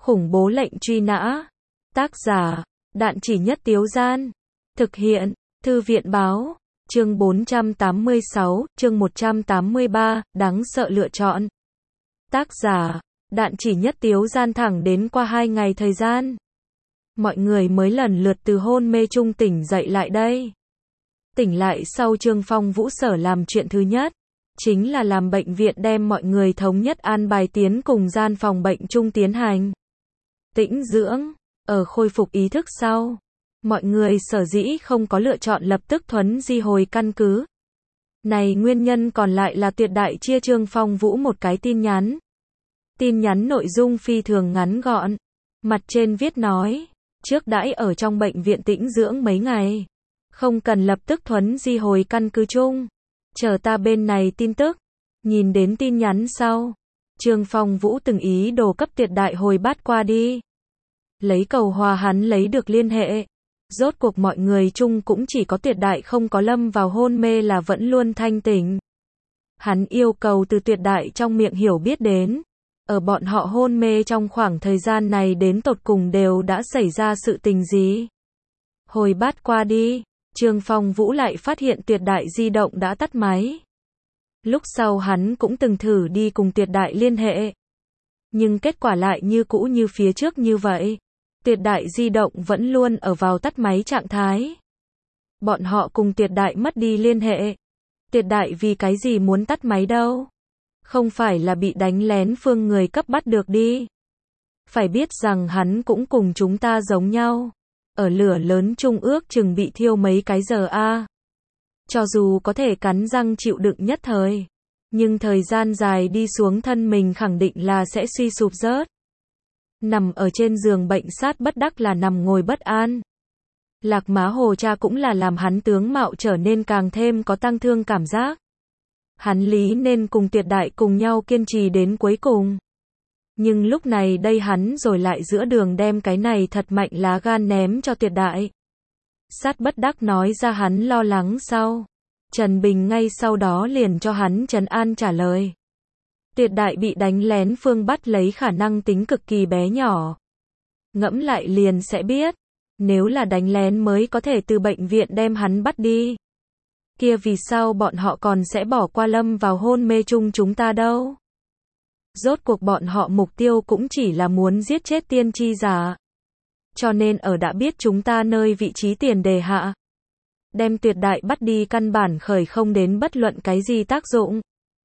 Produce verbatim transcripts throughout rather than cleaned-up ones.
Khủng bố lệnh truy nã. Tác giả, Đạn Chỉ Nhất Tiếu Gian. Thực hiện, Thư viện báo. Chương bốn trăm tám mươi sáu, chương một trăm tám mươi ba, đáng sợ lựa chọn. Tác giả, Đạn Chỉ Nhất Tiếu Gian. Thẳng đến qua hai ngày thời gian, mọi người mới lần lượt từ hôn mê trung tỉnh dậy lại đây. Tỉnh lại sau Trương Phong Vũ Sở làm chuyện thứ nhất, chính là làm bệnh viện đem mọi người thống nhất an bài tiến cùng gian phòng bệnh chung tiến hành tĩnh dưỡng. Ở khôi phục ý thức sau, mọi người sở dĩ không có lựa chọn lập tức thuấn di hồi căn cứ. Này nguyên nhân còn lại là Tuyệt Đại chia Trương Phong Vũ một cái tin nhắn. Tin nhắn nội dung phi thường ngắn gọn. Mặt trên viết nói, trước đãi ở trong bệnh viện tĩnh dưỡng mấy ngày, không cần lập tức thuấn di hồi căn cứ chung, chờ ta bên này tin tức. Nhìn đến tin nhắn sau, Trương Phong Vũ từng ý đồ cấp Tuyệt Đại hồi bát qua đi, lấy cầu hòa hắn lấy được liên hệ. Rốt cuộc mọi người chung cũng chỉ có Tuyệt Đại không có lâm vào hôn mê là vẫn luôn thanh tỉnh. Hắn yêu cầu từ Tuyệt Đại trong miệng hiểu biết đến, ở bọn họ hôn mê trong khoảng thời gian này đến tột cùng đều đã xảy ra sự tình gì. Hồi bát qua đi, Trương Phong Vũ lại phát hiện Tuyệt Đại di động đã tắt máy. Lúc sau hắn cũng từng thử đi cùng Tuyệt Đại liên hệ, nhưng kết quả lại như cũ như phía trước như vậy. Tuyệt Đại di động vẫn luôn ở vào tắt máy trạng thái. Bọn họ cùng Tuyệt Đại mất đi liên hệ. Tuyệt Đại vì cái gì muốn tắt máy đâu? Không phải là bị đánh lén phương người cấp bắt được đi. Phải biết rằng hắn cũng cùng chúng ta giống nhau, ở lửa lớn chung ước chừng bị thiêu mấy cái giờ a. Cho dù có thể cắn răng chịu đựng nhất thời, nhưng thời gian dài đi xuống thân mình khẳng định là sẽ suy sụp rớt. Nằm ở trên giường bệnh sát bất đắc là nằm ngồi bất an. Lạc Má Hồ Cha cũng là làm hắn tướng mạo trở nên càng thêm có tăng thương cảm giác. Hắn lý nên cùng Tuyệt Đại cùng nhau kiên trì đến cuối cùng. Nhưng lúc này đây hắn rồi lại giữa đường đem cái này thật mạnh lá gan ném cho Tuyệt Đại. Sát bất đắc nói ra hắn lo lắng sau. Trần Bình ngay sau đó liền cho hắn trấn an trả lời. Tuyệt Đại bị đánh lén phương bắt lấy khả năng tính cực kỳ bé nhỏ. Ngẫm lại liền sẽ biết, nếu là đánh lén mới có thể từ bệnh viện đem hắn bắt đi, kia vì sao bọn họ còn sẽ bỏ qua lâm vào hôn mê chung chúng ta đâu? Rốt cuộc bọn họ mục tiêu cũng chỉ là muốn giết chết tiên tri giả. Cho nên ở đã biết chúng ta nơi vị trí tiền đề hạ, đem Tuyệt Đại bắt đi căn bản khởi không đến bất luận cái gì tác dụng.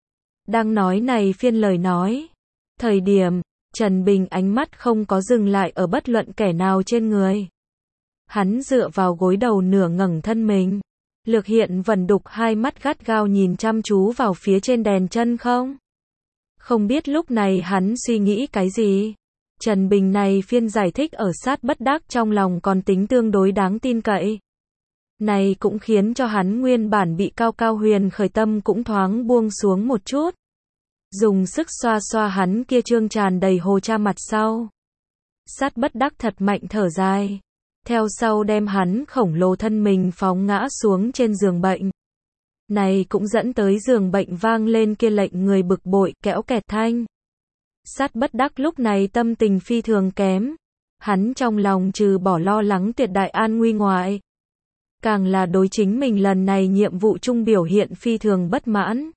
Đang nói này phiên lời nói thời điểm, Trần Bình ánh mắt không có dừng lại ở bất luận kẻ nào trên người. Hắn dựa vào gối đầu nửa ngẩng thân mình, lược hiện vẩn đục hai mắt gắt gao nhìn chăm chú vào phía trên đèn chân không. Không biết lúc này hắn suy nghĩ cái gì. Trần Bình này phiên giải thích ở sát bất đắc trong lòng còn tính tương đối đáng tin cậy. Này cũng khiến cho hắn nguyên bản bị cao cao huyền khởi tâm cũng thoáng buông xuống một chút. Dùng sức xoa xoa hắn kia trương tràn đầy hồ cha mặt sau. Sát bất đắc thật mạnh thở dài. Theo sau đem hắn khổng lồ thân mình phóng ngã xuống trên giường bệnh. Này cũng dẫn tới giường bệnh vang lên kia lệnh người bực bội kẽo kẹt thanh. Sát bất đắc lúc này tâm tình phi thường kém. Hắn trong lòng trừ bỏ lo lắng Tuyệt Đại an nguy ngoại, càng là đối chính mình lần này nhiệm vụ chung biểu hiện phi thường bất mãn.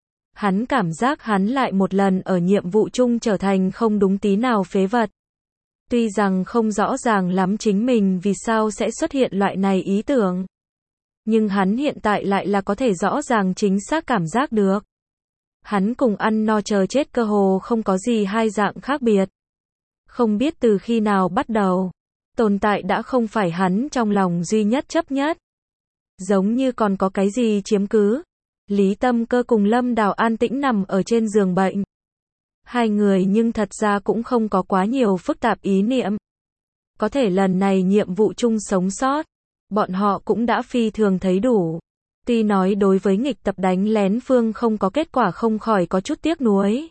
Hắn cảm giác hắn lại một lần ở nhiệm vụ chung trở thành không đúng tí nào phế vật. Tuy rằng không rõ ràng lắm chính mình vì sao sẽ xuất hiện loại này ý tưởng, nhưng hắn hiện tại lại là có thể rõ ràng chính xác cảm giác được. Hắn cùng ăn no chờ chết cơ hồ không có gì hai dạng khác biệt. Không biết từ khi nào bắt đầu, tồn tại đã không phải hắn trong lòng duy nhất chấp nhất. Giống như còn có cái gì chiếm cứ. Lý Tâm Cơ cùng Lâm Đào an tĩnh nằm ở trên giường bệnh. Hai người nhưng thật ra cũng không có quá nhiều phức tạp ý niệm. Có thể lần này nhiệm vụ chung sống sót, bọn họ cũng đã phi thường thấy đủ. Tuy nói đối với nghịch tập đánh lén phương không có kết quả không khỏi có chút tiếc nuối.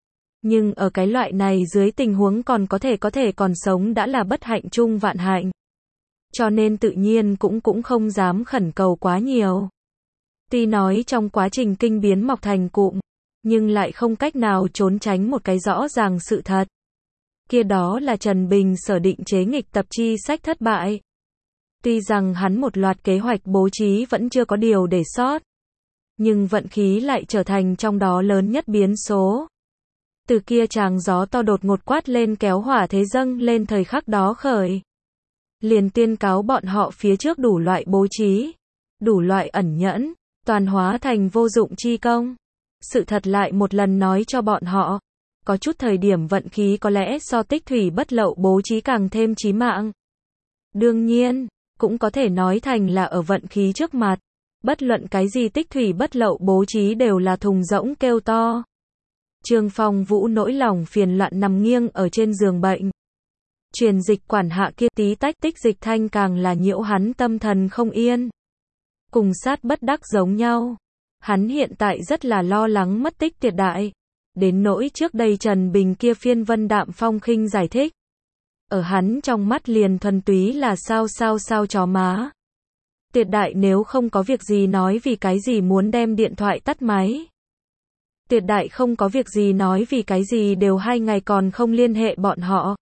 Nhưng ở cái loại này dưới tình huống còn có thể có thể còn sống đã là bất hạnh chung vạn hạnh. Cho nên tự nhiên cũng cũng không dám khẩn cầu quá nhiều. Tuy nói trong quá trình kinh biến mọc thành cụm, nhưng lại không cách nào trốn tránh một cái rõ ràng sự thật. Kia đó là Trần Bình sở định chế nghịch tập chi sách thất bại. Tuy rằng hắn một loạt kế hoạch bố trí vẫn chưa có điều để sót, nhưng vận khí lại trở thành trong đó lớn nhất biến số. Từ kia tràng gió to đột ngột quát lên kéo hỏa thế dâng lên thời khắc đó khởi. Liền tuyên cáo bọn họ phía trước đủ loại bố trí, đủ loại ẩn nhẫn, toàn hóa thành vô dụng chi công. Sự thật lại một lần nói cho bọn họ, có chút thời điểm vận khí có lẽ so tích thủy bất lậu bố trí càng thêm chí mạng. Đương nhiên, cũng có thể nói thành là ở vận khí trước mặt, bất luận cái gì tích thủy bất lậu bố trí đều là thùng rỗng kêu to. Trương Phong Vũ nỗi lòng phiền loạn nằm nghiêng ở trên giường bệnh. Truyền dịch quản hạ kia tí tách tích dịch thanh càng là nhiễu hắn tâm thần không yên. Cùng sát bất đắc giống nhau. Hắn hiện tại rất là lo lắng mất tích Tiệt Đại. Đến nỗi trước đây Trần Bình kia phiên vân đạm phong khinh giải thích. Ở hắn trong mắt liền thuần túy là sao sao sao chó má. Tiệt Đại nếu không có việc gì nói vì cái gì muốn đem điện thoại tắt máy. Tiệt Đại không có việc gì nói vì cái gì đều hai ngày còn không liên hệ bọn họ.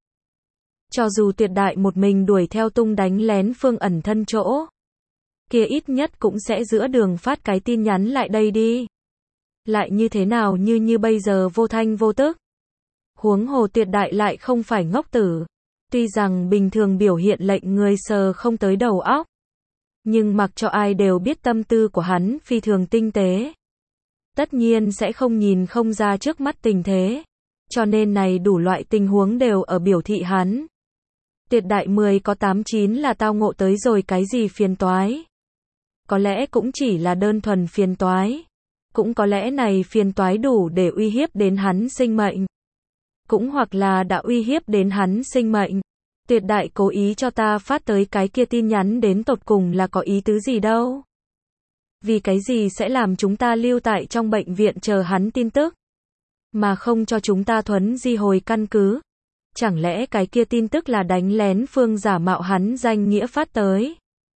Cho dù Tiệt Đại một mình đuổi theo tung đánh lén Phương ẩn thân chỗ, kia ít nhất cũng sẽ giữa đường phát cái tin nhắn lại đây đi. Lại như thế nào như như bây giờ vô thanh vô tức. Huống hồ Tiệt Đại lại không phải ngốc tử. Tuy rằng bình thường biểu hiện lệnh người sờ không tới đầu óc, nhưng mặc cho ai đều biết tâm tư của hắn phi thường tinh tế. Tất nhiên sẽ không nhìn không ra trước mắt tình thế. Cho nên này đủ loại tình huống đều ở biểu thị hắn. Tiệt Đại mười có tám chín là tao ngộ tới rồi cái gì phiền toái. Có lẽ cũng chỉ là đơn thuần phiền toái. Cũng có lẽ này phiền toái đủ để uy hiếp đến hắn sinh mệnh. Cũng hoặc là đã uy hiếp đến hắn sinh mệnh. Tiệt Đại cố ý cho ta phát tới cái kia tin nhắn đến tột cùng là có ý tứ gì đâu. Vì cái gì sẽ làm chúng ta lưu tại trong bệnh viện chờ hắn tin tức, mà không cho chúng ta thuấn di hồi căn cứ. Chẳng lẽ cái kia tin tức là đánh lén Phương giả mạo hắn danh nghĩa phát tới.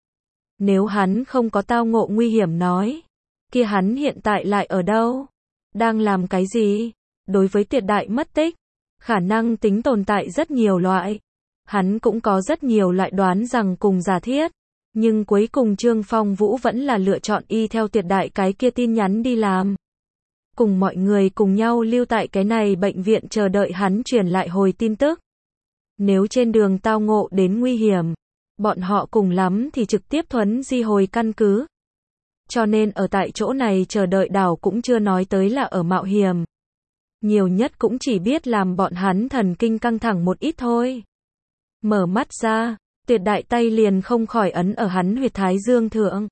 Nếu hắn không có tao ngộ nguy hiểm nói, kia hắn hiện tại lại ở đâu? Đang làm cái gì? Đối với Tiệt Đại mất tích, khả năng tính tồn tại rất nhiều loại. Hắn cũng có rất nhiều loại đoán rằng cùng giả thiết. Nhưng cuối cùng Trương Phong Vũ vẫn là lựa chọn y theo Tiệt Đại cái kia tin nhắn đi làm. Cùng mọi người cùng nhau lưu tại cái này bệnh viện chờ đợi hắn truyền lại hồi tin tức. Nếu trên đường tao ngộ đến nguy hiểm, bọn họ cùng lắm thì trực tiếp thuấn di hồi căn cứ. Cho nên ở tại chỗ này chờ đợi đảo cũng chưa nói tới là ở mạo hiểm. Nhiều nhất cũng chỉ biết làm bọn hắn thần kinh căng thẳng một ít thôi. Mở mắt ra, Tiệt Đại tay liền không khỏi ấn ở hắn huyệt thái dương thượng.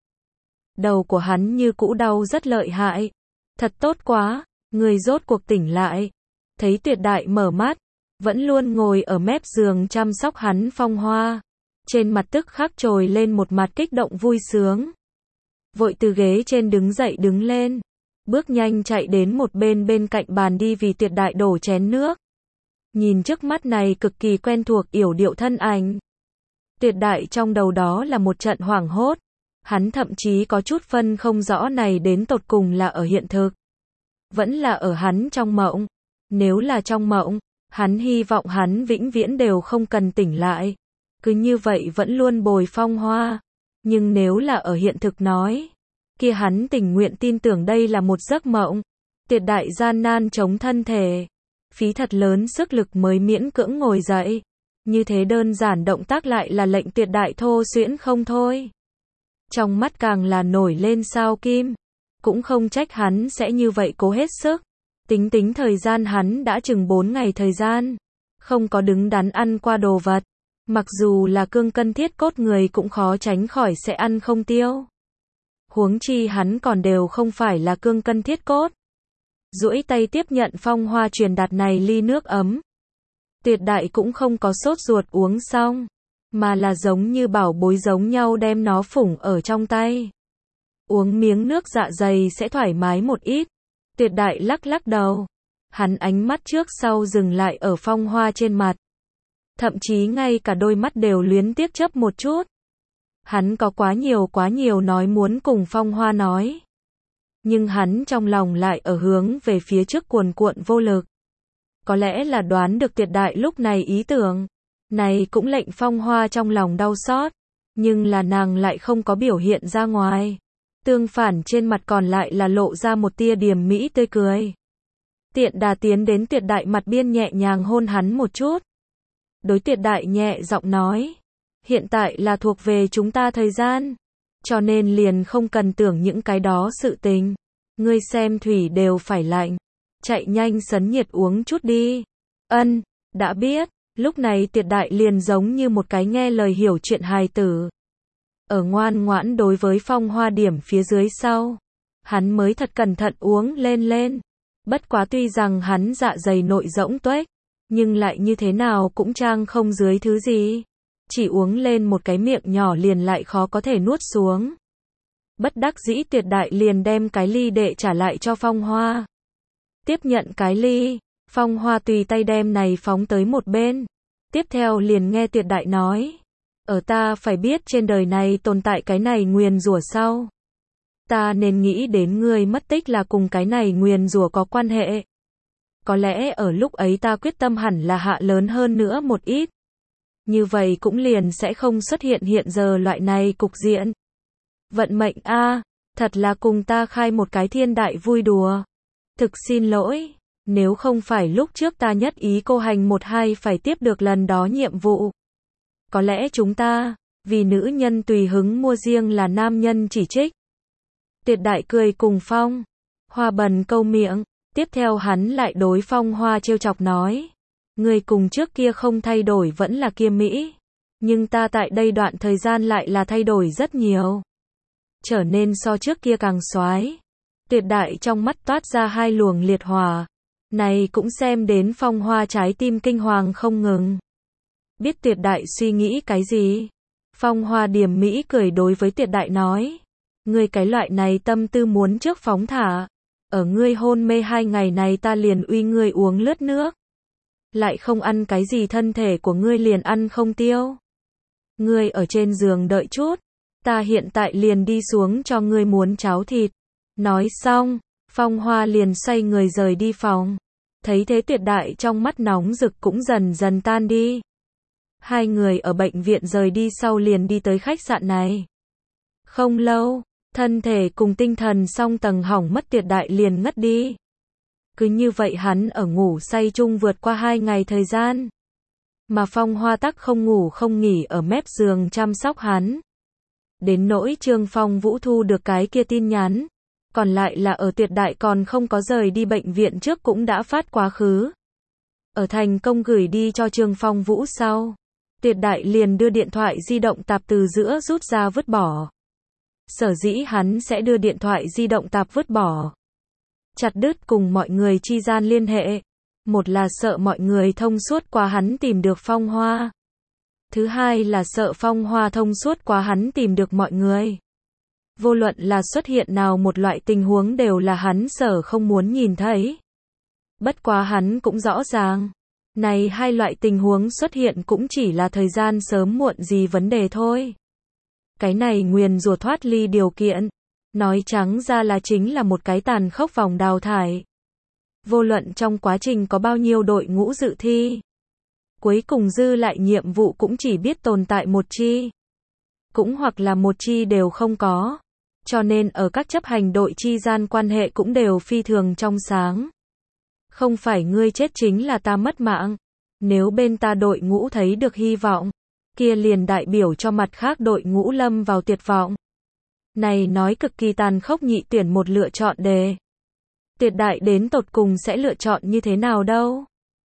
Đầu của hắn như cũ đau rất lợi hại. Thật tốt quá, người rốt cuộc tỉnh lại. Thấy Tiệt Đại mở mắt, vẫn luôn ngồi ở mép giường chăm sóc hắn Phong Hoa. Trên mặt tức khắc trồi lên một mặt kích động vui sướng. Vội từ ghế trên đứng dậy đứng lên. Bước nhanh chạy đến một bên bên cạnh bàn đi vì Tiệt Đại đổ chén nước. Nhìn trước mắt này cực kỳ quen thuộc yểu điệu thân ảnh. Tiệt Đại trong đầu đó là một trận hoảng hốt. Hắn thậm chí có chút phân không rõ này đến tột cùng là ở hiện thực, vẫn là ở hắn trong mộng. Nếu là trong mộng, hắn hy vọng hắn vĩnh viễn đều không cần tỉnh lại. Cứ như vậy vẫn luôn bồi Phong Hoa. Nhưng nếu là ở hiện thực nói, kia hắn tình nguyện tin tưởng đây là một giấc mộng. Tiệt Đại gian nan chống thân thể, phí thật lớn sức lực mới miễn cưỡng ngồi dậy. Như thế đơn giản động tác lại là lệnh Tiệt Đại thô xuyễn không thôi. Trong mắt càng là nổi lên sao kim. Cũng không trách hắn sẽ như vậy cố hết sức. Tính tính thời gian hắn đã chừng bốn ngày thời gian. Không có đứng đắn ăn qua đồ vật. Mặc dù là cương cân thiết cốt người cũng khó tránh khỏi sẽ ăn không tiêu. Huống chi hắn còn đều không phải là cương cân thiết cốt. Duỗi tay tiếp nhận Phong Hoa truyền đạt này ly nước ấm. Tiệt Đại cũng không có sốt ruột uống xong, mà là giống như bảo bối giống nhau đem nó phủng ở trong tay. Uống miếng nước dạ dày sẽ thoải mái một ít. Tiệt Đại lắc lắc đầu. Hắn ánh mắt trước sau dừng lại ở Phong Hoa trên mặt. Thậm chí ngay cả đôi mắt đều luyến tiếc chớp một chút. Hắn có quá nhiều quá nhiều nói muốn cùng Phong Hoa nói. Nhưng hắn trong lòng lại ở hướng về phía trước cuồn cuộn vô lực. có lẽ là đoán được Tuyệt Đại lúc này ý tưởng. Này cũng lệnh Phong Hoa trong lòng đau xót, nhưng là nàng lại không có biểu hiện ra ngoài. Tương phản trên mặt còn lại là lộ ra một tia điềm mỹ tươi cười. Tiện Đà tiến đến Tuyệt Đại mặt biên nhẹ nhàng hôn hắn một chút. Đối Tuyệt Đại nhẹ giọng nói, hiện tại là thuộc về chúng ta thời gian, cho nên liền không cần tưởng những cái đó sự tình. Ngươi xem thủy đều phải lạnh, chạy nhanh sấn nhiệt uống chút đi. Ân, đã biết. Lúc này Tuyệt Đại liền giống như một cái nghe lời hiểu chuyện hài tử. Ở ngoan ngoãn đối với Phong Hoa điểm phía dưới sau, hắn mới thật cẩn thận uống lên lên. Bất quá tuy rằng hắn dạ dày nội rỗng tuếch, nhưng lại như thế nào cũng trang không dưới thứ gì. Chỉ uống lên một cái miệng nhỏ liền lại khó có thể nuốt xuống. Bất đắc dĩ Tuyệt Đại liền đem cái ly đệ trả lại cho Phong Hoa. Tiếp nhận cái ly, Phong Hoa tùy tay đem này phóng tới một bên. Tiếp theo liền nghe Tuyệt Đại nói, ở ta phải biết trên đời này tồn tại cái này nguyền rủa sau, ta nên nghĩ đến ngươi mất tích là cùng cái này nguyền rủa có quan hệ. Có lẽ ở lúc ấy ta quyết tâm hẳn là hạ lớn hơn nữa một ít. Như vậy cũng liền sẽ không xuất hiện hiện giờ loại này cục diện. Vận mệnh a, thật là cùng ta khai một cái thiên đại vui đùa. Thực xin lỗi, nếu không phải lúc trước ta nhất ý cô hành một hai phải tiếp được lần đó nhiệm vụ. Có lẽ chúng ta, vì nữ nhân tùy hứng mua riêng là nam nhân chỉ trích. Tuyệt Đại cười cùng Phong Hoa bần câu miệng, tiếp theo hắn lại đối Phong Hoa trêu chọc nói, người cùng trước kia không thay đổi vẫn là kia Mỹ, nhưng ta tại đây đoạn thời gian lại là thay đổi rất nhiều. Trở nên so trước kia càng soái. Tuyệt Đại trong mắt toát ra hai luồng liệt hỏa. Này cũng xem đến Phong Hoa trái tim kinh hoàng không ngừng. Biết Tuyệt Đại suy nghĩ cái gì? Phong Hoa điềm mỹ cười đối với Tuyệt Đại nói, ngươi cái loại này tâm tư muốn trước phóng thả. Ở ngươi hôn mê hai ngày này ta liền uy ngươi uống lướt nước. Lại không ăn cái gì thân thể của ngươi liền ăn không tiêu. Ngươi ở trên giường đợi chút. Ta hiện tại liền đi xuống cho ngươi muốn cháo thịt. Nói xong, Phong Hoa liền xoay người rời đi phòng. Thấy thế Tuyệt Đại trong mắt nóng rực cũng dần dần tan đi. Hai người ở bệnh viện rời đi sau liền đi tới khách sạn này. Không lâu, thân thể cùng tinh thần song tầng hỏng mất Tuyệt Đại liền ngất đi. Cứ như vậy hắn ở ngủ say chung vượt qua hai ngày thời gian. Mà Phong Hoa tắc không ngủ không nghỉ ở mép giường chăm sóc hắn. Đến nỗi Trương Phong Vũ thu được cái kia tin nhắn, còn lại là ở Tuyệt Đại còn không có rời đi bệnh viện trước cũng đã phát quá khứ. Ở thành công gửi đi cho Trương Phong Vũ sau, Tuyệt Đại liền đưa điện thoại di động tạp từ giữa rút ra vứt bỏ. Sở dĩ hắn sẽ đưa điện thoại di động tạp vứt bỏ, chặt đứt cùng mọi người chi gian liên hệ. Một là sợ mọi người thông suốt qua hắn tìm được Phong Hoa. Thứ hai là sợ Phong Hoa thông suốt quá hắn tìm được mọi người. Vô luận là xuất hiện nào một loại tình huống đều là hắn sở không muốn nhìn thấy. Bất quá hắn cũng rõ ràng, này hai loại tình huống xuất hiện cũng chỉ là thời gian sớm muộn gì vấn đề thôi. Cái này nguyền rủa thoát ly điều kiện, nói trắng ra là chính là một cái tàn khốc vòng đào thải. Vô luận trong quá trình có bao nhiêu đội ngũ dự thi, cuối cùng dư lại nhiệm vụ cũng chỉ biết tồn tại một chi. Cũng hoặc là một chi đều không có. Cho nên ở các chấp hành đội chi gian quan hệ cũng đều phi thường trong sáng. Không phải ngươi chết chính là ta mất mạng. Nếu bên ta đội ngũ thấy được hy vọng, kia liền đại biểu cho mặt khác đội ngũ lâm vào tuyệt vọng. Này nói cực kỳ tàn khốc nhị tuyển một lựa chọn đề. Tuyệt Đại đến tột cùng sẽ lựa chọn như thế nào đâu?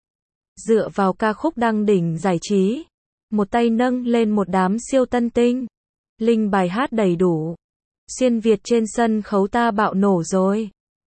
Dựa vào ca khúc đăng đỉnh giải trí, một tay nâng lên một đám siêu tân tinh, linh bài hát đầy đủ, xuyên Việt trên sân khấu ta bạo nổ rồi.